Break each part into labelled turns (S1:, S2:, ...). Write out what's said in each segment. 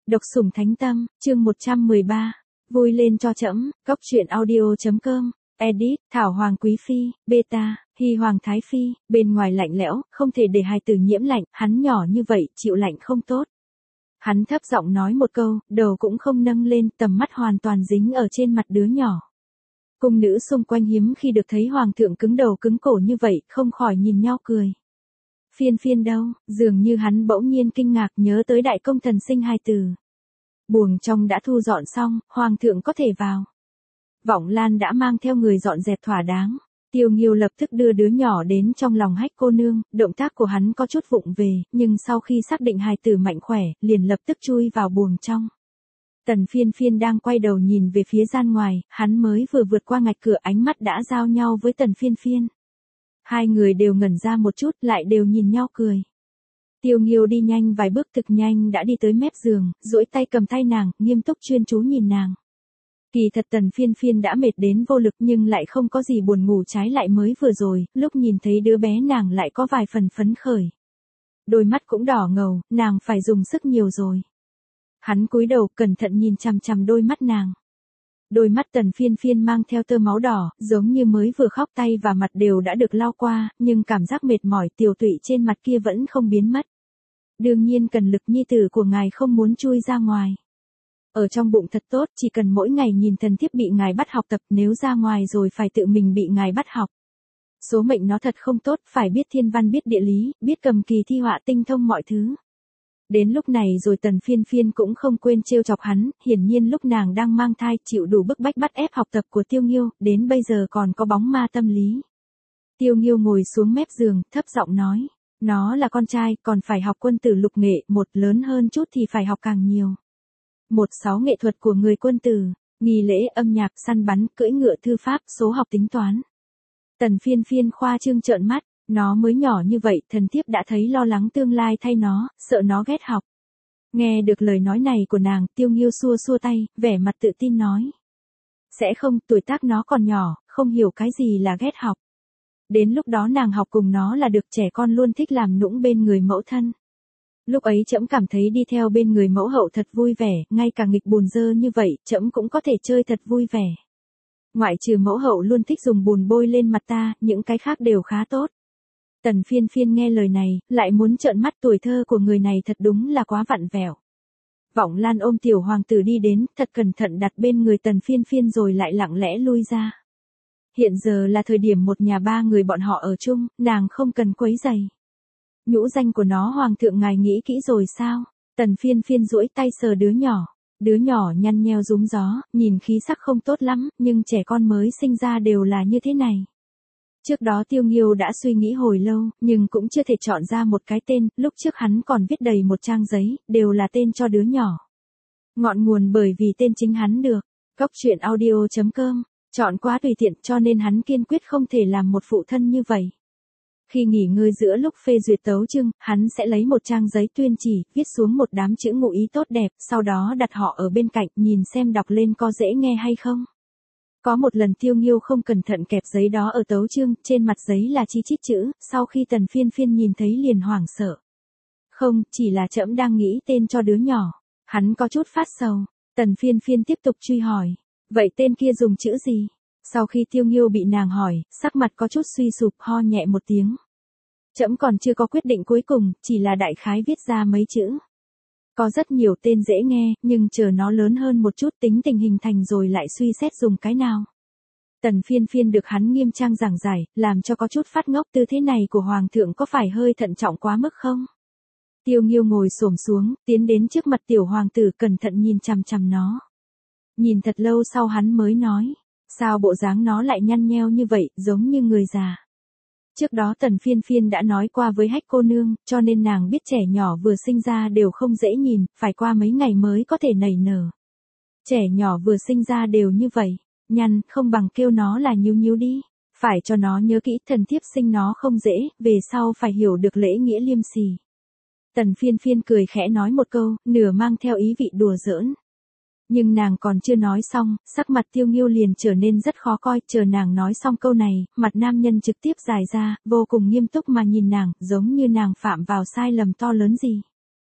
S1: Độc sủng thánh tâm, chương 113. Vui lên cho trẫm, cóc truyện audio.com. Edit, Thảo Hoàng Quý Phi, Beta, Hy Hoàng Thái Phi, bên ngoài lạnh lẽo, không thể để hài tử nhiễm lạnh, hắn nhỏ như vậy, chịu lạnh không tốt. Hắn thấp giọng nói một câu, đầu cũng không nâng lên, tầm mắt hoàn toàn dính ở trên mặt đứa nhỏ. Cung nữ xung quanh hiếm khi được thấy hoàng thượng cứng đầu cứng cổ như vậy, không khỏi nhìn nhau cười. Phiên phiên đâu, dường như hắn bỗng nhiên kinh ngạc nhớ tới đại công thần sinh hài tử. Buồng trong đã thu dọn xong, hoàng thượng có thể vào. Vọng Lan đã mang theo người dọn dẹp thỏa đáng. Tiêu Nghiêu lập tức đưa đứa nhỏ đến trong lòng Hách cô nương, động tác của hắn có chút vụng về, nhưng sau khi xác định hài tử mạnh khỏe, liền lập tức chui vào buồng trong. Tần Phiên Phiên đang quay đầu nhìn về phía gian ngoài, hắn mới vừa vượt qua ngạch cửa, ánh mắt đã giao nhau với Tần Phiên Phiên. Hai người đều ngẩn ra một chút, lại đều nhìn nhau cười. Tiêu Nghiêu đi nhanh vài bước thực nhanh đã đi tới mép giường, duỗi tay cầm tay nàng, nghiêm túc chuyên chú nhìn nàng. Kỳ thật Tần Phiên Phiên đã mệt đến vô lực nhưng lại không có gì buồn ngủ, trái lại mới vừa rồi, lúc nhìn thấy đứa bé nàng lại có vài phần phấn khởi. Đôi mắt cũng đỏ ngầu, nàng phải dùng sức nhiều rồi. Hắn cúi đầu cẩn thận nhìn chằm chằm đôi mắt nàng. Đôi mắt Tần Phiên Phiên mang theo tơ máu đỏ, giống như mới vừa khóc, tay và mặt đều đã được lau qua, nhưng cảm giác mệt mỏi tiều tụy trên mặt kia vẫn không biến mất. Đương nhiên cần lực nhi tử của ngài không muốn chui ra ngoài. Ở trong bụng thật tốt, chỉ cần mỗi ngày nhìn thần thiếp bị ngài bắt học tập, nếu ra ngoài rồi phải tự mình bị ngài bắt học. Số mệnh nó thật không tốt, phải biết thiên văn biết địa lý, biết cầm kỳ thi họa tinh thông mọi thứ. Đến lúc này rồi Tần Phiên Phiên cũng không quên trêu chọc hắn, hiển nhiên lúc nàng đang mang thai chịu đủ bức bách bắt ép học tập của Tiêu Nghiêu, đến bây giờ còn có bóng ma tâm lý. Tiêu Nghiêu ngồi xuống mép giường, thấp giọng nói, nó là con trai, còn phải học quân tử lục nghệ, một lớn hơn chút thì phải học càng nhiều. 16 nghệ thuật của người quân tử, nghi lễ, âm nhạc, săn bắn, cưỡi ngựa, thư pháp, số học, tính toán. Tần Phiên Phiên khoa trương trợn mắt. Nó mới nhỏ như vậy, thần thiếp đã thấy lo lắng tương lai thay nó, sợ nó ghét học. Nghe được lời nói này của nàng, Tiêu Nghiêu xua xua tay, vẻ mặt tự tin nói. Sẽ không, tuổi tác nó còn nhỏ, không hiểu cái gì là ghét học. Đến lúc đó nàng học cùng nó là được, trẻ con luôn thích làm nũng bên người mẫu thân. Lúc ấy trẫm cảm thấy đi theo bên người mẫu hậu thật vui vẻ, ngay cả nghịch bùn dơ như vậy, trẫm cũng có thể chơi thật vui vẻ. Ngoại trừ mẫu hậu luôn thích dùng bùn bôi lên mặt ta, những cái khác đều khá tốt. Tần Phiên Phiên nghe lời này, lại muốn trợn mắt, tuổi thơ của người này thật đúng là quá vặn vẹo. Vọng Lan ôm tiểu hoàng tử đi đến, thật cẩn thận đặt bên người Tần Phiên Phiên rồi lại lặng lẽ lui ra. Hiện giờ là thời điểm một nhà ba người bọn họ ở chung, nàng không cần quấy rầy. Nhũ danh của nó hoàng thượng ngài nghĩ kỹ rồi sao? Tần Phiên Phiên duỗi tay sờ đứa nhỏ. Đứa nhỏ nhăn nheo rúm gió, nhìn khí sắc không tốt lắm, nhưng trẻ con mới sinh ra đều là như thế này. Trước đó Tiêu Nghiêu đã suy nghĩ hồi lâu, nhưng cũng chưa thể chọn ra một cái tên, lúc trước hắn còn viết đầy một trang giấy, đều là tên cho đứa nhỏ. Ngọn nguồn bởi vì tên chính hắn được, cóc truyện audio.com, chọn quá tùy tiện cho nên hắn kiên quyết không thể làm một phụ thân như vậy. Khi nghỉ ngơi giữa lúc phê duyệt tấu chương, hắn sẽ lấy một trang giấy tuyên chỉ, viết xuống một đám chữ ngụ ý tốt đẹp, sau đó đặt họ ở bên cạnh, nhìn xem đọc lên có dễ nghe hay không. Có một lần Tiêu Nghiêu không cẩn thận kẹp giấy đó ở tấu chương, trên mặt giấy là chi chít chữ, sau khi Tần Phiên Phiên nhìn thấy liền hoảng sợ. Không, chỉ là trẫm đang nghĩ tên cho đứa nhỏ. Hắn có chút phát sầu. Tần Phiên Phiên tiếp tục truy hỏi. Vậy tên kia dùng chữ gì? Sau khi Tiêu Nghiêu bị nàng hỏi, sắc mặt có chút suy sụp, ho nhẹ một tiếng. Trẫm còn chưa có quyết định cuối cùng, chỉ là đại khái viết ra mấy chữ. Có rất nhiều tên dễ nghe, nhưng chờ nó lớn hơn một chút tính tình hình thành rồi lại suy xét dùng cái nào. Tần Phiên Phiên được hắn nghiêm trang giảng giải, làm cho có chút phát ngốc, tư thế này của hoàng thượng có phải hơi thận trọng quá mức không? Tiêu Nghiêu ngồi xổm xuống, tiến đến trước mặt tiểu hoàng tử cẩn thận nhìn chằm chằm nó. Nhìn thật lâu sau hắn mới nói, sao bộ dáng nó lại nhăn nheo như vậy, giống như người già. Trước đó Tần Phiên Phiên đã nói qua với Hách cô nương, cho nên nàng biết trẻ nhỏ vừa sinh ra đều không dễ nhìn, phải qua mấy ngày mới có thể nảy nở. Trẻ nhỏ vừa sinh ra đều như vậy, nhăn, không bằng kêu nó là nhíu nhíu đi. Phải cho nó nhớ kỹ, thần thiếp sinh nó không dễ, về sau phải hiểu được lễ nghĩa liêm sỉ. Tần Phiên Phiên cười khẽ nói một câu, nửa mang theo ý vị đùa giỡn. Nhưng nàng còn chưa nói xong, sắc mặt Tiêu Nghiêu liền trở nên rất khó coi, chờ nàng nói xong câu này, mặt nam nhân trực tiếp dài ra, vô cùng nghiêm túc mà nhìn nàng, giống như nàng phạm vào sai lầm to lớn gì.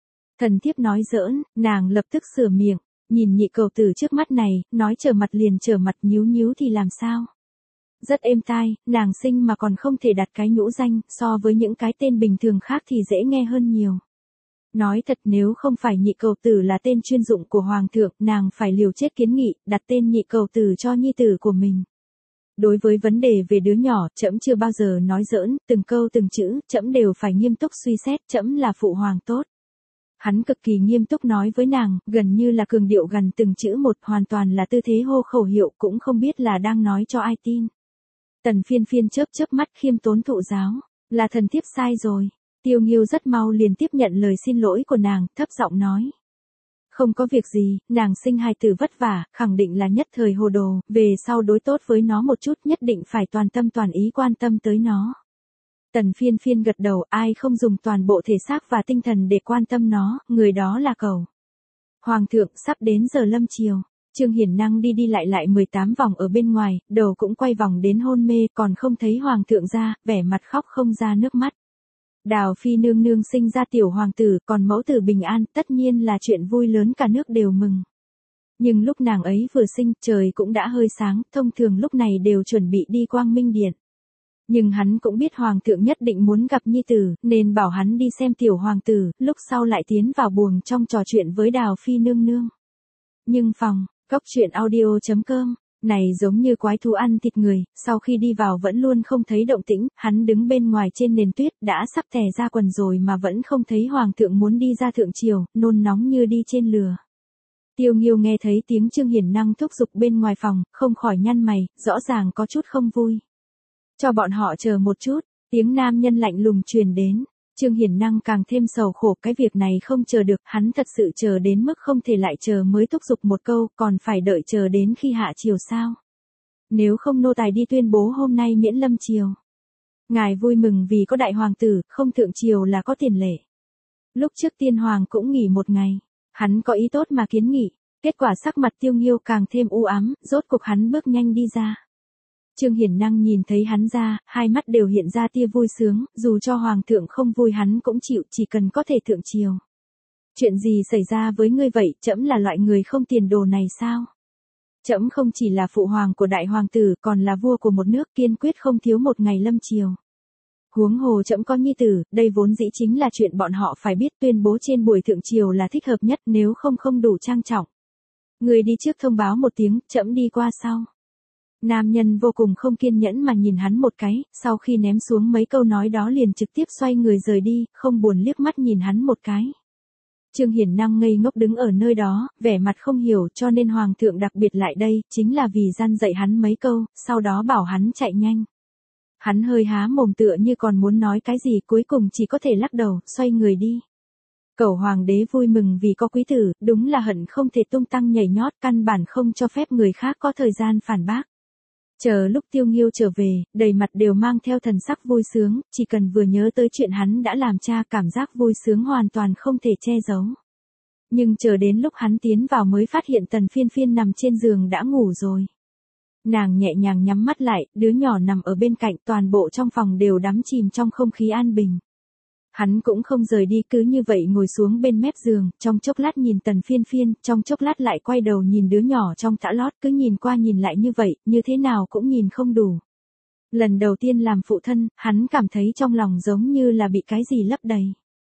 S1: Thần thiếp nói giỡn, nàng lập tức sửa miệng, nhìn nhị cầu tử trước mắt này, nói trở mặt liền trở mặt, nhíu nhíu thì làm sao. Rất êm tai, nàng sinh mà còn không thể đặt cái nhũ danh, so với những cái tên bình thường khác thì dễ nghe hơn nhiều. Nói thật, nếu không phải nhị cầu tử là tên chuyên dụng của hoàng thượng, nàng phải liều chết kiến nghị, đặt tên nhị cầu tử cho nhi tử của mình. Đối với vấn đề về đứa nhỏ, trẫm chưa bao giờ nói giỡn, từng câu từng chữ, trẫm đều phải nghiêm túc suy xét, trẫm là phụ hoàng tốt. Hắn cực kỳ nghiêm túc nói với nàng, gần như là cường điệu gần từng chữ một, hoàn toàn là tư thế hô khẩu hiệu, cũng không biết là đang nói cho ai tin. Tần Phiên Phiên chớp chớp mắt khiêm tốn thụ giáo, là thần thiếp sai rồi. Tiêu Nghiêu rất mau liền tiếp nhận lời xin lỗi của nàng, thấp giọng nói. Không có việc gì, nàng sinh hài tử vất vả, khẳng định là nhất thời hồ đồ, về sau đối tốt với nó một chút, nhất định phải toàn tâm toàn ý quan tâm tới nó. Tần Phiên Phiên gật đầu, ai không dùng toàn bộ thể xác và tinh thần để quan tâm nó, người đó là cậu. Hoàng thượng, sắp đến giờ lâm chiều. Trương Hiển Năng đi đi lại 18 vòng ở bên ngoài, đầu cũng quay vòng đến hôn mê, còn không thấy hoàng thượng ra, vẻ mặt khóc không ra nước mắt. Đào Phi nương nương sinh ra tiểu hoàng tử, còn mẫu tử bình an, tất nhiên là chuyện vui lớn, cả nước đều mừng. Nhưng lúc nàng ấy vừa sinh, trời cũng đã hơi sáng, thông thường lúc này đều chuẩn bị đi Quang Minh Điện. Nhưng hắn cũng biết hoàng thượng nhất định muốn gặp nhi tử, nên bảo hắn đi xem tiểu hoàng tử, lúc sau lại tiến vào buồng trong trò chuyện với Đào Phi nương nương. Nhưng phòng, cóc truyện audio.com, này giống như quái thú ăn thịt người, sau khi đi vào vẫn luôn không thấy động tĩnh, hắn đứng bên ngoài trên nền tuyết, đã sắp tè ra quần rồi mà vẫn không thấy hoàng thượng muốn đi ra thượng triều, nôn nóng như đi trên lửa. Tiêu Nghiêu nghe thấy tiếng Trương Hiển Năng thúc giục bên ngoài phòng, không khỏi nhăn mày, rõ ràng có chút không vui. Cho bọn họ chờ một chút, tiếng nam nhân lạnh lùng truyền đến. Trương Hiển Năng càng thêm sầu khổ, cái việc này không chờ được, hắn thật sự chờ đến mức không thể lại chờ mới thúc giục một câu, còn phải đợi chờ đến khi hạ triều sao. Nếu không nô tài đi tuyên bố hôm nay miễn lâm triều. Ngài vui mừng vì có đại hoàng tử, không thượng triều là có tiền lệ. Lúc trước tiên hoàng cũng nghỉ một ngày, hắn có ý tốt mà kiến nghị, kết quả sắc mặt Tiêu Nghiêu càng thêm u ám, rốt cuộc hắn bước nhanh đi ra. Trương Hiển Năng nhìn thấy hắn ra, hai mắt đều hiện ra tia vui sướng, dù cho hoàng thượng không vui hắn cũng chịu, chỉ cần có thể thượng triều. Chuyện gì xảy ra với ngươi vậy, trẫm là loại người không tiền đồ này sao? Trẫm không chỉ là phụ hoàng của đại hoàng tử, còn là vua của một nước, kiên quyết không thiếu một ngày lâm triều. Huống hồ trẫm có nhi tử, đây vốn dĩ chính là chuyện bọn họ phải biết, tuyên bố trên buổi thượng triều là thích hợp nhất, nếu không đủ trang trọng. Người đi trước thông báo một tiếng, trẫm đi qua sau. Nam nhân vô cùng không kiên nhẫn mà nhìn hắn một cái, sau khi ném xuống mấy câu nói đó liền trực tiếp xoay người rời đi, không buồn liếc mắt nhìn hắn một cái. Trương Hiển Năng ngây ngốc đứng ở nơi đó, vẻ mặt không hiểu, cho nên hoàng thượng đặc biệt lại đây, chính là vì gian dạy hắn mấy câu, sau đó bảo hắn chạy nhanh. Hắn hơi há mồm tựa như còn muốn nói cái gì, cuối cùng chỉ có thể lắc đầu, xoay người đi. Cẩu hoàng đế vui mừng vì có quý tử, đúng là hận không thể tung tăng nhảy nhót, căn bản không cho phép người khác có thời gian phản bác. Chờ lúc Tiêu Nghiêu trở về, đầy mặt đều mang theo thần sắc vui sướng, chỉ cần vừa nhớ tới chuyện hắn đã làm cha, cảm giác vui sướng hoàn toàn không thể che giấu. Nhưng chờ đến lúc hắn tiến vào mới phát hiện Tần Phiên Phiên nằm trên giường đã ngủ rồi. Nàng nhẹ nhàng nhắm mắt lại, đứa nhỏ nằm ở bên cạnh, toàn bộ trong phòng đều đắm chìm trong không khí an bình. Hắn cũng không rời đi, cứ như vậy ngồi xuống bên mép giường, trong chốc lát nhìn Tần Phiên Phiên, trong chốc lát lại quay đầu nhìn đứa nhỏ trong tã lót, cứ nhìn qua nhìn lại như vậy, như thế nào cũng nhìn không đủ. Lần đầu tiên làm phụ thân, hắn cảm thấy trong lòng giống như là bị cái gì lấp đầy.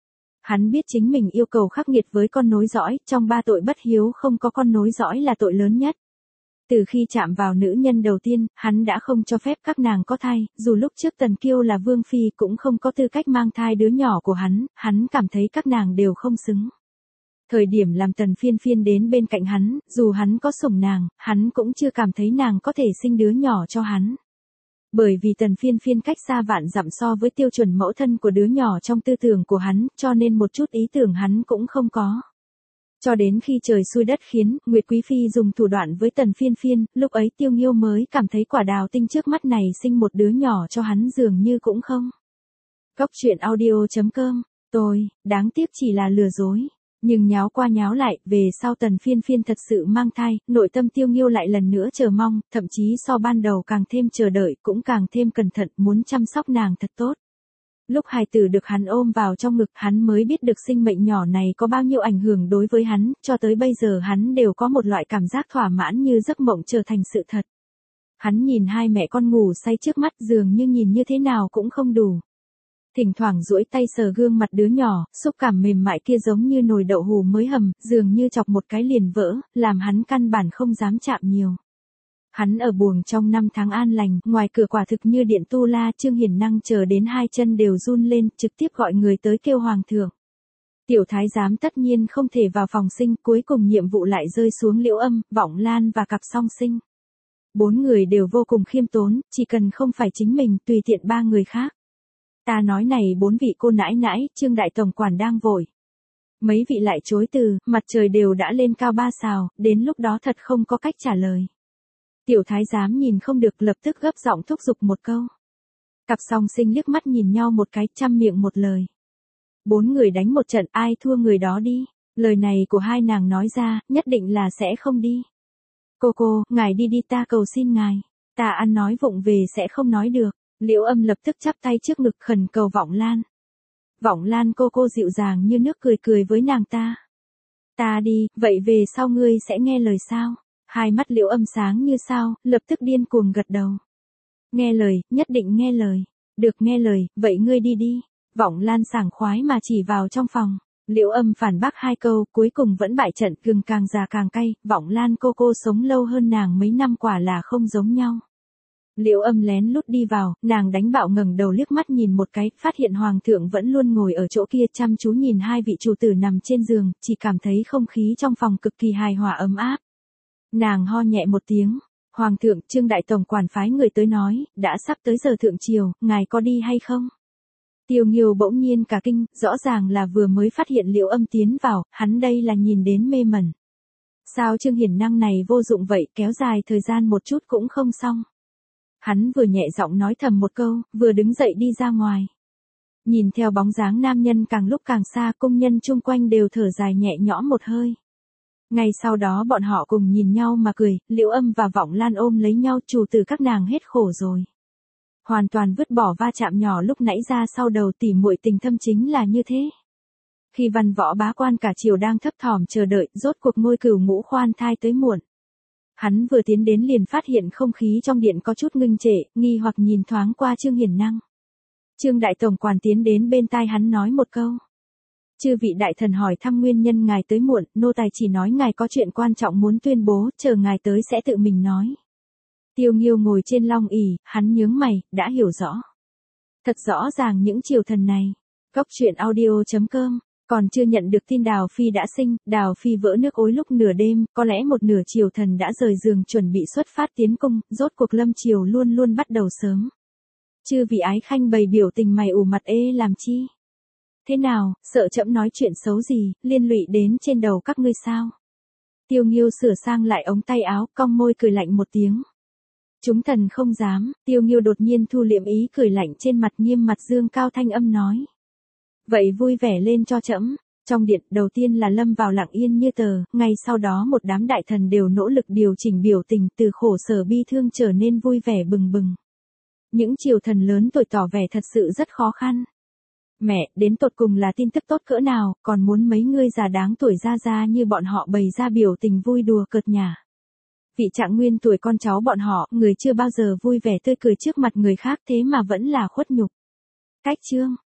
S1: Hắn biết chính mình yêu cầu khắc nghiệt với con nối dõi, trong 3 tội bất hiếu không có con nối dõi là tội lớn nhất. Từ khi chạm vào nữ nhân đầu tiên, hắn đã không cho phép các nàng có thai, dù lúc trước Tần Kiêu là vương phi cũng không có tư cách mang thai đứa nhỏ của hắn cảm thấy các nàng đều không xứng. Thời điểm làm Tần Phiên Phiên đến bên cạnh hắn, dù hắn có sủng nàng, hắn cũng chưa cảm thấy nàng có thể sinh đứa nhỏ cho hắn. Bởi vì Tần Phiên Phiên cách xa vạn dặm so với tiêu chuẩn mẫu thân của đứa nhỏ trong tư tưởng của hắn, cho nên một chút ý tưởng hắn cũng không có. Cho đến khi trời xui đất khiến, Nguyệt Quý Phi dùng thủ đoạn với Tần Phiên Phiên, lúc ấy Tiêu Nghiêu mới cảm thấy quả đào tinh trước mắt này sinh một đứa nhỏ cho hắn dường như cũng không. Cóc truyện audio.com, đáng tiếc chỉ là lừa dối. Nhưng nháo qua nháo lại, về sau Tần Phiên Phiên thật sự mang thai, nội tâm Tiêu Nghiêu lại lần nữa chờ mong, thậm chí so ban đầu càng thêm chờ đợi, cũng càng thêm cẩn thận, muốn chăm sóc nàng thật tốt. Lúc hài tử được hắn ôm vào trong ngực, hắn mới biết được sinh mệnh nhỏ này có bao nhiêu ảnh hưởng đối với hắn, cho tới bây giờ hắn đều có một loại cảm giác thỏa mãn như giấc mộng trở thành sự thật. Hắn nhìn hai mẹ con ngủ say trước mắt, dường như nhìn như thế nào cũng không đủ. Thỉnh thoảng duỗi tay sờ gương mặt đứa nhỏ, xúc cảm mềm mại kia giống như nồi đậu hù mới hầm, dường như chọc một cái liền vỡ, làm hắn căn bản không dám chạm nhiều. Hắn ở buồng trong 5 tháng an lành, ngoài cửa quả thực như điện tu la, Trương Hiển Năng chờ đến hai chân đều run lên, trực tiếp gọi người tới kêu hoàng thượng. Tiểu thái giám tất nhiên không thể vào phòng sinh, cuối cùng nhiệm vụ lại rơi xuống Liễu Âm, Vọng Lan và cặp song sinh. 4 người đều vô cùng khiêm tốn, chỉ cần không phải chính mình, tùy tiện 3 người khác. Ta nói này 4 vị cô nãi nãi, Trương đại tổng quản đang vội. Mấy vị lại chối từ, mặt trời đều đã lên cao 3 sào, đến lúc đó thật không có cách trả lời. Tiểu thái giám nhìn không được, lập tức gấp giọng thúc giục một câu. Cặp song sinh liếc mắt nhìn nhau một cái, chăm miệng một lời. 4 người đánh một trận, ai thua người đó đi. Lời này của hai nàng nói ra, nhất định là sẽ không đi. Cô, ngài đi đi, ta cầu xin ngài. Ta ăn nói vụng về sẽ không nói được. Liễu Âm lập tức chắp tay trước ngực khẩn cầu Vọng Lan. Vọng Lan cô dịu dàng như nước cười với nàng ta. Ta đi, vậy về sau ngươi sẽ nghe lời sao? Hai mắt Liễu Âm sáng như sao, lập tức điên cuồng gật đầu. Nghe lời, nhất định nghe lời. Được nghe lời, vậy ngươi đi đi. Vọng Lan sảng khoái mà chỉ vào trong phòng. Liễu Âm phản bác 2 câu, cuối cùng vẫn bại trận, gừng càng già càng cay. Vọng Lan cô sống lâu hơn nàng mấy năm quả là không giống nhau. Liễu Âm lén lút đi vào, nàng đánh bạo ngẩng đầu liếc mắt nhìn một cái, phát hiện hoàng thượng vẫn luôn ngồi ở chỗ kia chăm chú nhìn hai vị chủ tử nằm trên giường, chỉ cảm thấy không khí trong phòng cực kỳ hài hòa ấm áp. Nàng ho nhẹ một tiếng, hoàng thượng, Trương đại tổng quản phái người tới nói, đã sắp tới giờ thượng triều, ngài có đi hay không? Tiêu Nghiêu bỗng nhiên cả kinh, rõ ràng là vừa mới phát hiện Liễu Âm tiến vào, hắn đây là nhìn đến mê mẩn. Sao Trương Hiển Năng này vô dụng vậy, kéo dài thời gian một chút cũng không xong. Hắn vừa nhẹ giọng nói thầm một câu, vừa đứng dậy đi ra ngoài. Nhìn theo bóng dáng nam nhân càng lúc càng xa, công nhân chung quanh đều thở dài nhẹ nhõm một hơi. Ngay sau đó bọn họ cùng nhìn nhau mà cười, Liễu Âm và Vọng Lan ôm lấy nhau, chủ tử các nàng hết khổ rồi. Hoàn toàn vứt bỏ va chạm nhỏ lúc nãy ra sau đầu, tỉ muội tình thâm chính là như thế. Khi văn võ bá quan cả triều đang thấp thỏm chờ đợi, rốt cuộc Ngôi Cửu Ngũ khoan thai tới muộn. Hắn vừa tiến đến liền phát hiện không khí trong điện có chút ngưng trệ, nghi hoặc nhìn thoáng qua Trương Hiển Năng. Trương đại tổng quản tiến đến bên tai hắn nói một câu. Chư vị đại thần hỏi thăm nguyên nhân ngài tới muộn, nô tài chỉ nói ngài có chuyện quan trọng muốn tuyên bố, chờ ngài tới sẽ tự mình nói. Tiêu Nghiêu ngồi trên long ỷ, hắn nhướng mày, đã hiểu rõ. Thật rõ ràng những triều thần này. Góc truyện audio.com, còn chưa nhận được tin Đào Phi đã sinh, Đào Phi vỡ nước ối lúc nửa đêm, có lẽ một nửa triều thần đã rời giường chuẩn bị xuất phát tiến cung, rốt cuộc lâm triều luôn luôn bắt đầu sớm. Chư vị ái khanh bày biểu tình mày ủ mặt ê làm chi? Thế nào, sợ trẫm nói chuyện xấu gì, liên lụy đến trên đầu các ngươi sao? Tiêu Nghiêu sửa sang lại ống tay áo, cong môi cười lạnh một tiếng. Chúng thần không dám, Tiêu Nghiêu đột nhiên thu liệm ý cười lạnh trên mặt, nghiêm mặt dương cao thanh âm nói. Vậy vui vẻ lên cho trẫm. Trong điện, đầu tiên là lâm vào lặng yên như tờ, ngay sau đó một đám đại thần đều nỗ lực điều chỉnh biểu tình, từ khổ sở bi thương trở nên vui vẻ bừng bừng. Những triều thần lớn tuổi tỏ vẻ thật sự rất khó khăn. Mẹ, đến tột cùng là tin tức tốt cỡ nào, còn muốn mấy ngươi già đáng tuổi ra như bọn họ bày ra biểu tình vui đùa cợt nhả. Vị Trạng Nguyên tuổi con cháu bọn họ, người chưa bao giờ vui vẻ tươi cười trước mặt người khác thế mà vẫn là khuất nhục. Cách chương